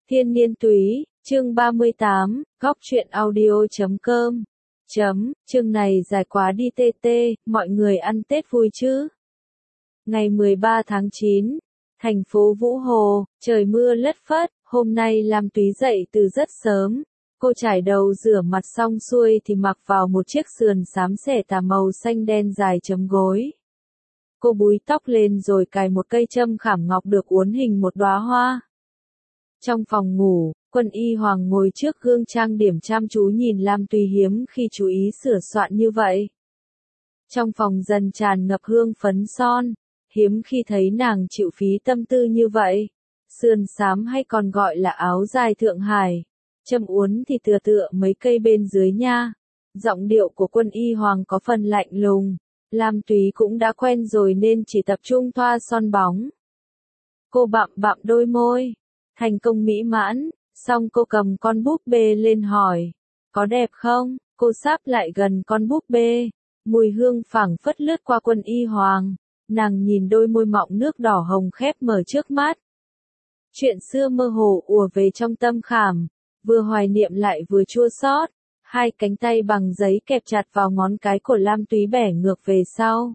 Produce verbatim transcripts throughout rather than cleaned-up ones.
Thiên niên túy, chương ba mươi tám, góc truyện audio.com. Chấm, chương này dài quá đi tê tê, mọi người ăn Tết vui chứ? Ngày mười ba tháng chín, thành phố Vũ Hồ, trời mưa lất phất, hôm nay Lam Túy dậy từ rất sớm. Cô chải đầu rửa mặt xong xuôi thì mặc vào một chiếc sườn xám xẻ tà màu xanh đen dài chấm gối. Cô búi tóc lên rồi cài một cây châm khảm ngọc được uốn hình một đóa hoa. Trong phòng ngủ, Quân Y Hoàng ngồi trước gương trang điểm chăm chú nhìn Lam Túy hiếm khi chú ý sửa soạn như vậy. Trong phòng dần tràn ngập hương phấn son, hiếm khi thấy nàng chịu phí tâm tư như vậy. Sườn xám hay còn gọi là áo dài Thượng Hải, châm uốn thì tựa tựa mấy cây bên dưới nha. Giọng điệu của Quân Y Hoàng có phần lạnh lùng, Lam Túy cũng đã quen rồi nên chỉ tập trung thoa son bóng. Cô bặm bặm đôi môi, thành công mỹ mãn, xong cô cầm con búp bê lên hỏi, có đẹp không? Cô sáp lại gần con búp bê, mùi hương phảng phất lướt qua Quân Y Hoàng, nàng nhìn đôi môi mọng nước đỏ hồng khép mở trước mắt. Chuyện xưa mơ hồ ùa về trong tâm khảm, vừa hoài niệm lại vừa chua xót. Hai cánh tay bằng giấy kẹp chặt vào ngón cái của Lam Túy bẻ ngược về sau.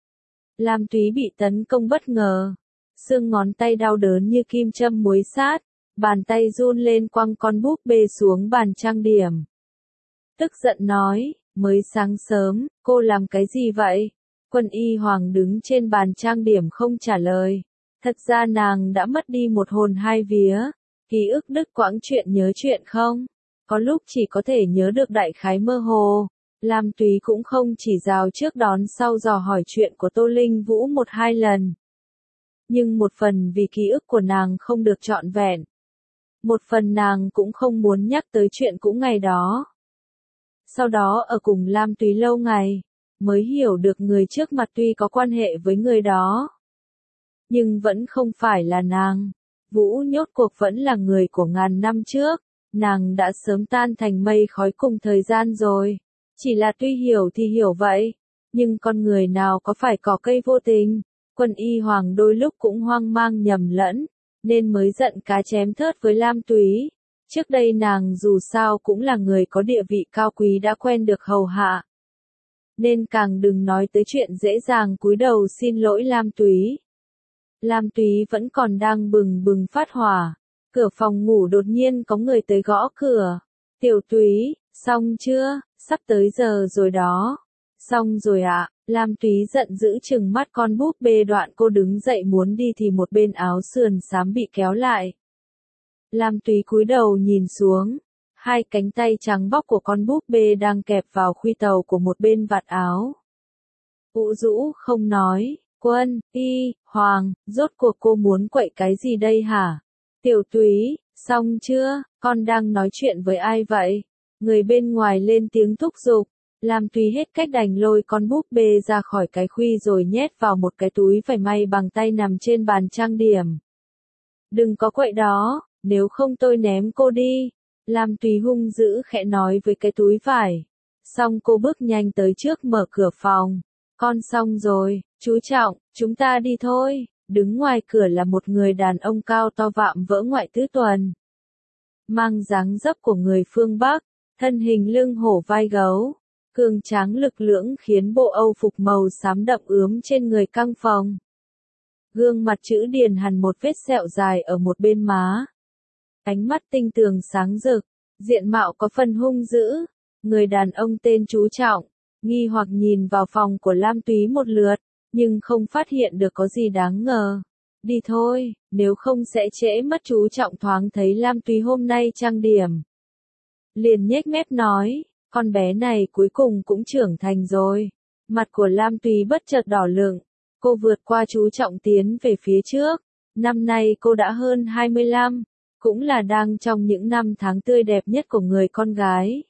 Lam Túy bị tấn công bất ngờ, xương ngón tay đau đớn như kim châm muối sát, bàn tay run lên quăng con búp bê xuống bàn trang điểm. Tức giận nói, mới sáng sớm, cô làm cái gì vậy? Quân Y Hoàng đứng trên bàn trang điểm không trả lời. Thật ra nàng đã mất đi một hồn hai vía, ký ức đứt quãng, chuyện nhớ chuyện không? Có lúc chỉ có thể nhớ được đại khái mơ hồ. Lam Túy cũng không chỉ rào trước đón sau dò hỏi chuyện của Tô Linh Vũ một hai lần. Nhưng một phần vì ký ức của nàng không được trọn vẹn. Một phần nàng cũng không muốn nhắc tới chuyện cũ ngày đó. Sau đó ở cùng Lam Túy lâu ngày, mới hiểu được người trước mặt tuy có quan hệ với người đó, nhưng vẫn không phải là nàng. Vũ nhốt cuộc vẫn là người của ngàn năm trước. Nàng đã sớm tan thành mây khói cùng thời gian rồi. Chỉ là tuy hiểu thì hiểu vậy, nhưng con người nào có phải cỏ cây vô tình. Quân Y Hoàng đôi lúc cũng hoang mang nhầm lẫn, nên mới giận cá chém thớt với Lam Túy. Trước đây nàng dù sao cũng là người có địa vị cao quý đã quen được hầu hạ, nên càng đừng nói tới chuyện dễ dàng cúi đầu xin lỗi Lam Túy. Lam Túy vẫn còn đang bừng bừng phát hỏa. Cửa phòng ngủ đột nhiên có người tới gõ cửa. Tiểu Túy, xong chưa? Sắp tới giờ rồi đó. Xong rồi ạ. Lam Túy giận dữ trừng mắt con búp bê, đoạn cô đứng dậy muốn đi thì một bên áo sườn xám bị kéo lại. Lam Túy cúi đầu nhìn xuống. Hai cánh tay trắng bóc của con búp bê đang kẹp vào khuy tàu của một bên vạt áo. Ụ rũ không nói. Quân Y Hoàng, rốt cuộc cô muốn quậy cái gì đây hả? Tiểu Túy, xong chưa? Con đang nói chuyện với ai vậy? Người bên ngoài lên tiếng thúc giục. Lam Túy hết cách đành lôi con búp bê ra khỏi cái khuy rồi nhét vào một cái túi vải may bằng tay nằm trên bàn trang điểm. Đừng có quậy đó, nếu không tôi ném cô đi. Lam Túy hung dữ khẽ nói với cái túi vải. Xong cô bước nhanh tới trước mở cửa phòng. Con xong rồi, chú Trọng, chúng ta đi thôi. Đứng ngoài cửa là một người đàn ông cao to vạm vỡ ngoại tứ tuần. Mang dáng dấp của người phương Bắc, thân hình lưng hổ vai gấu, cường tráng lực lưỡng khiến bộ âu phục màu xám đậm ướm trên người căng phồng. Gương mặt chữ điền hằn một vết sẹo dài ở một bên má. Ánh mắt tinh tường sáng rực, diện mạo có phần hung dữ. Người đàn ông tên chú Trọng, nghi hoặc nhìn vào phòng của Lam Túy một lượt, nhưng không phát hiện được có gì đáng ngờ. Đi thôi, nếu không sẽ trễ mất. Chú Trọng thoáng thấy Lam Túy hôm nay trang điểm, liền nhếch mép nói, con bé này cuối cùng cũng trưởng thành rồi. Mặt của Lam Túy bất chợt đỏ lựng, cô vượt qua chú Trọng tiến về phía trước. Năm nay cô đã hơn hai mươi lăm, cũng là đang trong những năm tháng tươi đẹp nhất của người con gái.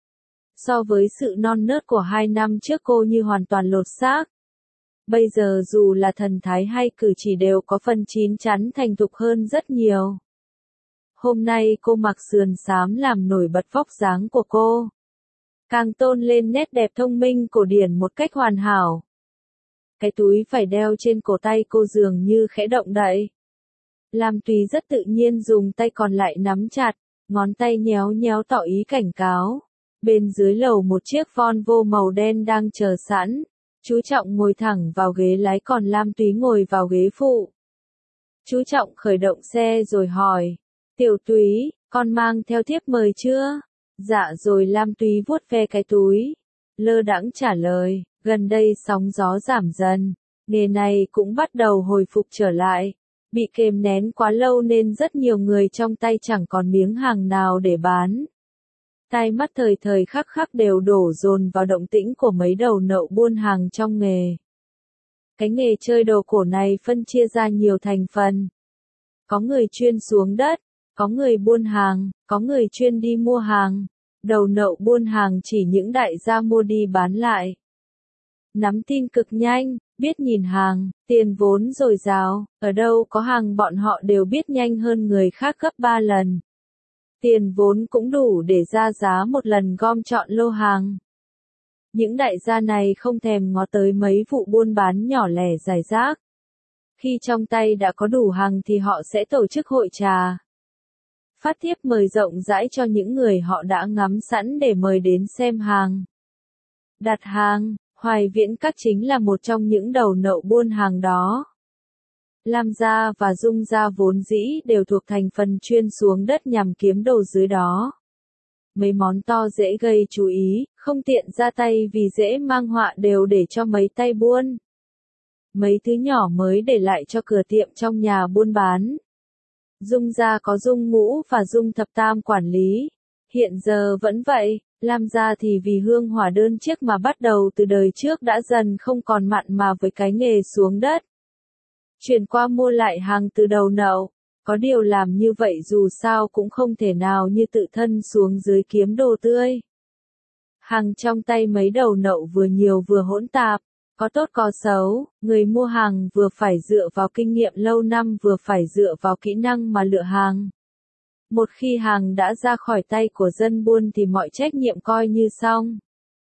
So với sự non nớt của hai năm trước cô như hoàn toàn lột xác. Bây giờ dù là thần thái hay cử chỉ đều có phần chín chắn thành thục hơn rất nhiều. Hôm nay cô mặc sườn xám làm nổi bật vóc dáng của cô, càng tôn lên nét đẹp thông minh cổ điển một cách hoàn hảo. Cái túi phải đeo trên cổ tay cô dường như khẽ động đậy. Lam Túy rất tự nhiên dùng tay còn lại nắm chặt, ngón tay nhéo nhéo tỏ ý cảnh cáo. Bên dưới lầu một chiếc Volvo màu đen đang chờ sẵn. Chú Trọng ngồi thẳng vào ghế lái còn Lam Túy ngồi vào ghế phụ. Chú Trọng khởi động xe rồi hỏi. Tiểu Túy, con mang theo thiếp mời chưa? Dạ rồi, Lam Túy vuốt ve cái túi. Lơ đãng trả lời, gần đây sóng gió giảm dần. Nghề này cũng bắt đầu hồi phục trở lại. Bị kìm nén quá lâu nên rất nhiều người trong tay chẳng còn miếng hàng nào để bán. Tai mắt thời thời khắc khắc đều đổ dồn vào động tĩnh của mấy đầu nậu buôn hàng trong nghề. Cái nghề chơi đồ cổ này phân chia ra nhiều thành phần. Có người chuyên xuống đất, có người buôn hàng, có người chuyên đi mua hàng. Đầu nậu buôn hàng chỉ những đại gia mua đi bán lại. Nắm tin cực nhanh, biết nhìn hàng, tiền vốn dồi dào, ở đâu có hàng bọn họ đều biết nhanh hơn người khác gấp ba lần. Tiền vốn cũng đủ để ra giá một lần gom chọn lô hàng. Những đại gia này không thèm ngó tới mấy vụ buôn bán nhỏ lẻ rải rác. Khi trong tay đã có đủ hàng thì họ sẽ tổ chức hội trà. Phát thiếp mời rộng rãi cho những người họ đã ngắm sẵn để mời đến xem hàng. Đặt hàng, Hoài Viễn Các chính là một trong những đầu nậu buôn hàng đó. Lam gia và Dung gia vốn dĩ đều thuộc thành phần chuyên xuống đất nhằm kiếm đồ dưới đó. Mấy món to dễ gây chú ý, không tiện ra tay vì dễ mang họa đều để cho mấy tay buôn. Mấy thứ nhỏ mới để lại cho cửa tiệm trong nhà buôn bán. Dung gia có Dung Ngũ và Dung Thập Tam quản lý. Hiện giờ vẫn vậy, Lam gia thì vì hương hỏa đơn chiếc mà bắt đầu từ đời trước đã dần không còn mặn mà với cái nghề xuống đất. Chuyển qua mua lại hàng từ đầu nậu. Có điều làm như vậy dù sao cũng không thể nào như tự thân xuống dưới kiếm đồ tươi. Hàng trong tay mấy đầu nậu vừa nhiều vừa hỗn tạp, có tốt có xấu, người mua hàng vừa phải dựa vào kinh nghiệm lâu năm vừa phải dựa vào kỹ năng mà lựa hàng. Một khi hàng đã ra khỏi tay của dân buôn thì mọi trách nhiệm coi như xong.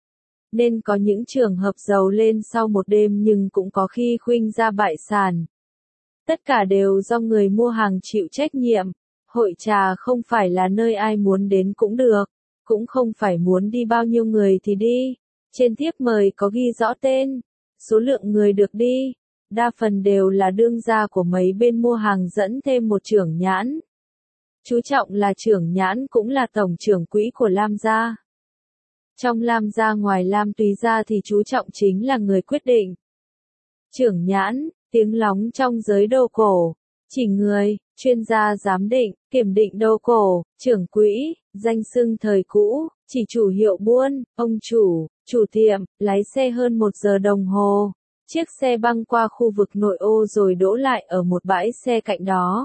Nên có những trường hợp giàu lên sau một đêm nhưng cũng có khi khuynh ra bại sản. Tất cả đều do người mua hàng chịu trách nhiệm. Hội trà không phải là nơi ai muốn đến cũng được, cũng không phải muốn đi bao nhiêu người thì đi. Trên thiếp mời có ghi rõ tên, số lượng người được đi. Đa phần đều là đương gia của mấy bên mua hàng dẫn thêm một trưởng nhãn. Chú Trọng là trưởng nhãn cũng là tổng trưởng quỹ của Lam gia. Trong Lam gia ngoài Lam Túy gia thì chú Trọng chính là người quyết định. Trưởng nhãn, tiếng lóng trong giới đồ cổ, chỉ người, chuyên gia giám định, kiểm định đồ cổ, trưởng quỹ, danh xưng thời cũ, chỉ chủ hiệu buôn, ông chủ, chủ tiệm, lái xe hơn một giờ đồng hồ. Chiếc xe băng qua khu vực nội ô rồi đỗ lại ở một bãi xe cạnh đó.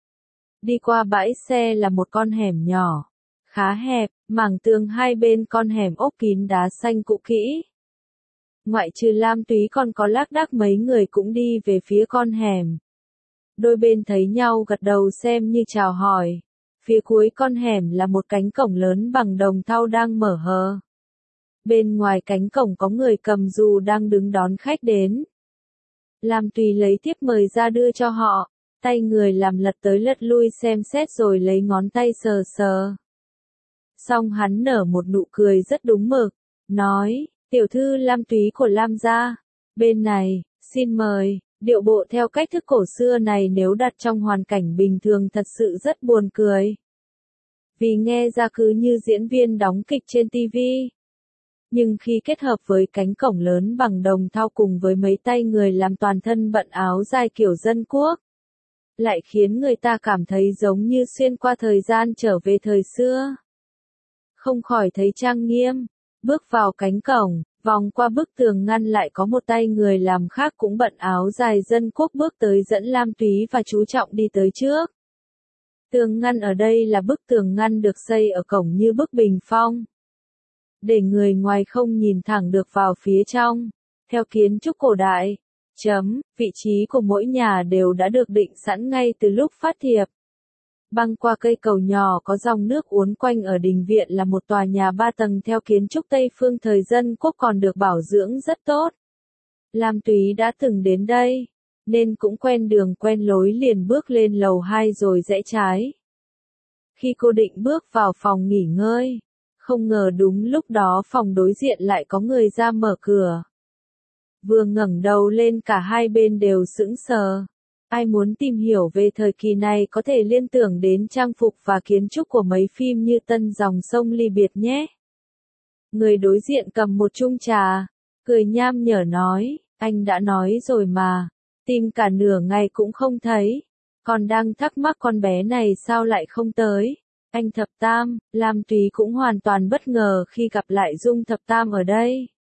Đi qua bãi xe là một con hẻm nhỏ, khá hẹp, mảng tường hai bên con hẻm ốp kín đá xanh cũ kỹ. Ngoại trừ Lam Túy còn có lác đác mấy người cũng đi về phía con hẻm. Đôi bên thấy nhau gật đầu xem như chào hỏi. Phía cuối con hẻm là một cánh cổng lớn bằng đồng thau đang mở hờ. Bên ngoài cánh cổng có người cầm dù đang đứng đón khách đến. Lam Túy lấy thiếp mời ra đưa cho họ, tay người làm lật tới lật lui xem xét rồi lấy ngón tay sờ sờ. Xong hắn nở một nụ cười rất đúng mực, nói, tiểu thư Lam Túy của Lam gia, bên này, xin mời. Điệu bộ theo cách thức cổ xưa này nếu đặt trong hoàn cảnh bình thường thật sự rất buồn cười. Vì nghe ra cứ như diễn viên đóng kịch trên ti vi. Nhưng khi kết hợp với cánh cổng lớn bằng đồng thau cùng với mấy tay người làm toàn thân bận áo dài kiểu dân quốc, lại khiến người ta cảm thấy giống như xuyên qua thời gian trở về thời xưa. Không khỏi thấy trang nghiêm, bước vào cánh cổng. Vòng qua bức tường ngăn lại có một tay người làm khác cũng bận áo dài dân quốc bước tới dẫn Lam Túy và chú Trọng đi tới trước. Tường ngăn ở đây là bức tường ngăn được xây ở cổng như bức bình phong, để người ngoài không nhìn thẳng được vào phía trong. Theo kiến trúc cổ đại, chấm, vị trí của mỗi nhà đều đã được định sẵn ngay từ lúc phát thiệp. Băng qua cây cầu nhỏ có dòng nước uốn quanh ở đình viện là một tòa nhà ba tầng theo kiến trúc Tây phương thời dân quốc còn được bảo dưỡng rất tốt. Lam Túy đã từng đến đây. nên cũng quen đường quen lối liền bước lên lầu hai rồi rẽ trái. Khi cô định bước vào phòng nghỉ ngơi, không ngờ đúng lúc đó phòng đối diện lại có người ra mở cửa. Vừa ngẩng đầu lên cả hai bên đều sững sờ. Ai muốn tìm hiểu về thời kỳ này có thể liên tưởng đến trang phục và kiến trúc của mấy phim như Tân Dòng Sông Ly Biệt nhé. Người đối diện cầm một chung trà, cười nham nhở nói, anh đã nói rồi mà, tìm cả nửa ngày cũng không thấy, còn đang thắc mắc con bé này sao lại không tới. Anh Thập Tam, Lam Túy cũng hoàn toàn bất ngờ khi gặp lại Dung Thập Tam ở đây.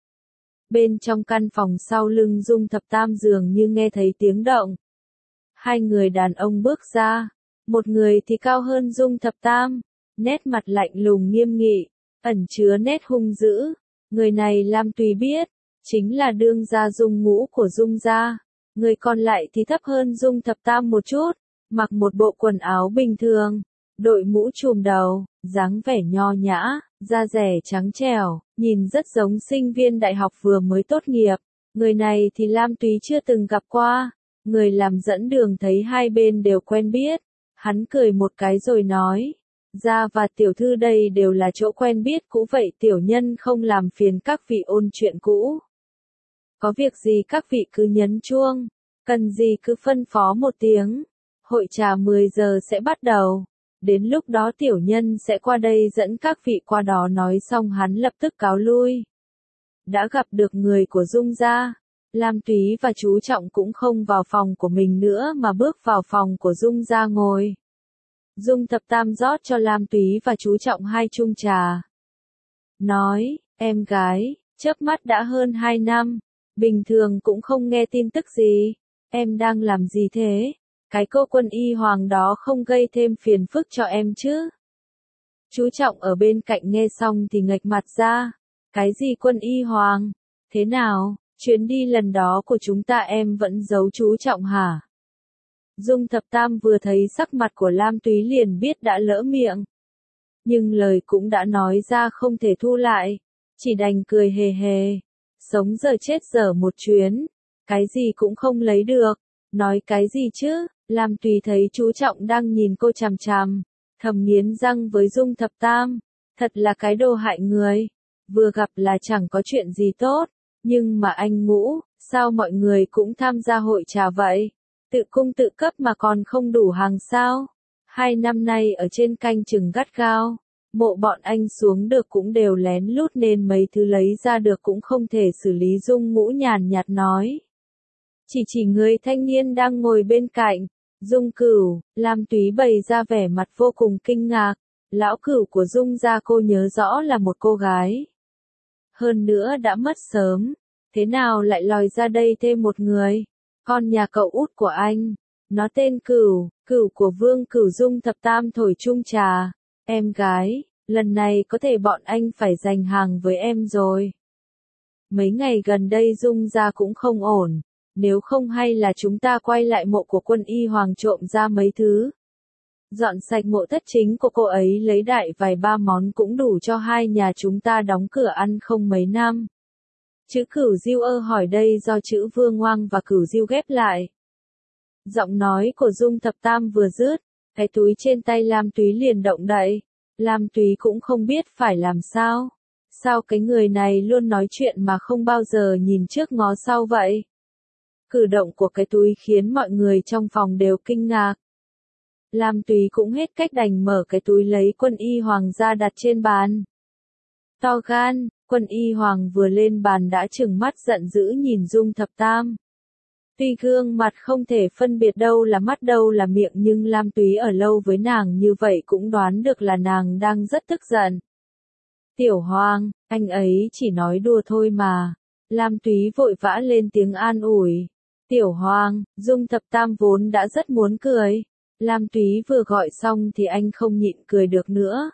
Bên trong căn phòng sau lưng Dung Thập Tam dường như nghe thấy tiếng động. Hai người đàn ông bước ra, một người thì cao hơn Dung Thập Tam, nét mặt lạnh lùng nghiêm nghị, ẩn chứa nét hung dữ. Người này Lam Túy biết, chính là đương gia Dung Ngũ của Dung gia. Người còn lại thì thấp hơn Dung Thập Tam một chút, mặc một bộ quần áo bình thường, đội mũ trùm đầu, dáng vẻ nho nhã, da dẻ trắng trẻo, nhìn rất giống sinh viên đại học vừa mới tốt nghiệp. Người này thì Lam Túy chưa từng gặp qua. Người làm dẫn đường thấy hai bên đều quen biết, hắn cười một cái rồi nói, gia và tiểu thư đây đều là chỗ quen biết cũ vậy tiểu nhân không làm phiền các vị ôn chuyện cũ. Có việc gì các vị cứ nhấn chuông, cần gì cứ phân phó một tiếng, hội trà mười giờ sẽ bắt đầu, đến lúc đó tiểu nhân sẽ qua đây dẫn các vị qua đó. Nói xong hắn lập tức cáo lui. Đã gặp được người của Dung gia, Lam Túy và chú Trọng cũng không vào phòng của mình nữa mà bước vào phòng của Dung gia ngồi. Dung Thập Tam rót cho Lam Túy và chú Trọng hai chung trà. Nói, em gái, chớp mắt đã hơn hai năm, bình thường cũng không nghe tin tức gì, em đang làm gì thế? Cái cô Quân Y Hoàng đó không gây thêm phiền phức cho em chứ? Chú Trọng ở bên cạnh nghe xong thì nghệch mặt ra, cái gì Quân Y Hoàng? Thế nào? Chuyến đi lần đó của chúng ta em vẫn giấu chú Trọng hả? Dung Thập Tam vừa thấy sắc mặt của Lam Túy liền biết đã lỡ miệng. Nhưng lời cũng đã nói ra không thể thu lại, chỉ đành cười hề hề. Sống giờ chết giờ một chuyến, cái gì cũng không lấy được, nói cái gì chứ? Lam Túy thấy chú Trọng đang nhìn cô chằm chằm, thầm nghiến răng với Dung Thập Tam, thật là cái đồ hại người, vừa gặp là chẳng có chuyện gì tốt. Nhưng mà anh Ngũ, sao mọi người cũng tham gia hội trà vậy? Tự cung tự cấp mà còn không đủ hàng sao? Hai năm nay ở trên canh chừng gắt gao, mộ bọn anh xuống được cũng đều lén lút nên mấy thứ lấy ra được cũng không thể xử lý. Dung Ngũ nhàn nhạt nói. Chỉ chỉ người thanh niên đang ngồi bên cạnh, Dung Cửu. Lam Túy bày ra vẻ mặt vô cùng kinh ngạc, lão cửu của Dung gia cô nhớ rõ là một cô gái. Hơn nữa đã mất sớm, thế nào lại lòi ra đây thêm một người, con nhà cậu út của anh, nó tên Cửu, Cửu của Vương Cửu. Dung Thập Tam thổi chung trà, em gái, lần này có thể bọn anh phải giành hàng với em rồi. Mấy ngày gần đây Dung gia cũng không ổn, nếu không hay là chúng ta quay lại mộ của Quân Y Hoàng trộm ra mấy thứ. Dọn sạch mộ thất chính của cô ấy lấy đại vài ba món cũng đủ cho hai nhà chúng ta đóng cửa ăn không mấy năm. Chữ Cửu Diêu ơ hỏi đây do chữ Vương Ngoang và Cửu Diêu ghép lại. Giọng nói của Dung Thập Tam vừa dứt, cái túi trên tay Lam Túy liền động đậy. Lam Túy cũng không biết phải làm sao. Sao cái người này luôn nói chuyện mà không bao giờ nhìn trước ngó sau vậy? Cử động của cái túi khiến mọi người trong phòng đều kinh ngạc. Lam Túy cũng hết cách đành mở cái túi lấy Quân Y Hoàng ra đặt trên bàn. To gan, Quân Y Hoàng vừa lên bàn đã trừng mắt giận dữ nhìn Dung Thập Tam. Tuy gương mặt không thể phân biệt đâu là mắt đâu là miệng nhưng Lam Túy ở lâu với nàng như vậy cũng đoán được là nàng đang rất tức giận. Tiểu Hoàng, anh ấy chỉ nói đùa thôi mà. Lam Túy vội vã lên tiếng an ủi. Tiểu Hoàng, Dung Thập Tam vốn đã rất muốn cười. Lam Túy vừa gọi xong thì anh không nhịn cười được nữa.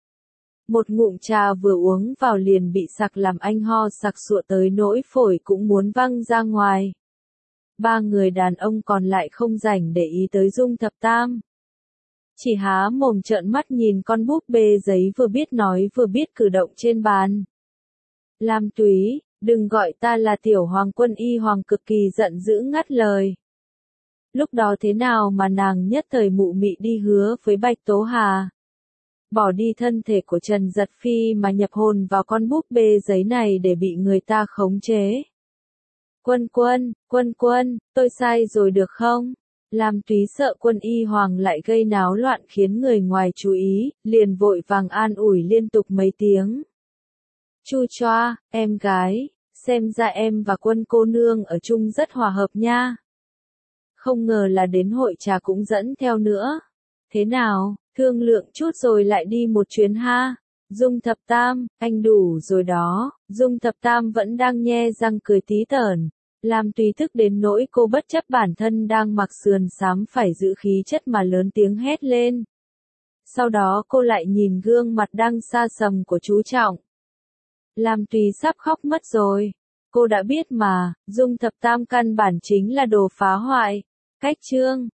Một ngụm trà vừa uống vào liền bị sặc làm anh ho sặc sụa tới nỗi phổi cũng muốn văng ra ngoài. Ba người đàn ông còn lại không rảnh để ý tới Dung Thập Tam. Chỉ há mồm trợn mắt nhìn con búp bê giấy vừa biết nói vừa biết cử động trên bàn. Lam Túy, đừng gọi ta là Tiểu Hoàng. Quân Y Hoàng cực kỳ giận dữ ngắt lời. Lúc đó thế nào mà nàng nhất thời mụ mị đi hứa với Bạch Tố Hà. Bỏ đi thân thể của Trần Giật Phi mà nhập hồn vào con búp bê giấy này để bị người ta khống chế. Quân quân, quân quân, tôi sai rồi được không? Lam Túy sợ Quân Y Hoàng lại gây náo loạn khiến người ngoài chú ý, liền vội vàng an ủi liên tục mấy tiếng. Chu choa, em gái, xem ra em và Quân cô nương ở chung rất hòa hợp nha. Không ngờ là đến hội trà cũng dẫn theo nữa. Thế nào, thương lượng chút rồi lại đi một chuyến ha. Dung Thập Tam, anh đủ rồi đó. Dung Thập Tam vẫn đang nhe răng cười tí tởn. Lam Túy thức đến nỗi cô bất chấp bản thân đang mặc sườn xám phải giữ khí chất mà lớn tiếng hét lên. Sau đó cô lại nhìn gương mặt đang xa sầm của chú Trọng. Lam Túy sắp khóc mất rồi. Cô đã biết mà, Dung Thập Tam căn bản chính là đồ phá hoại. Cách chương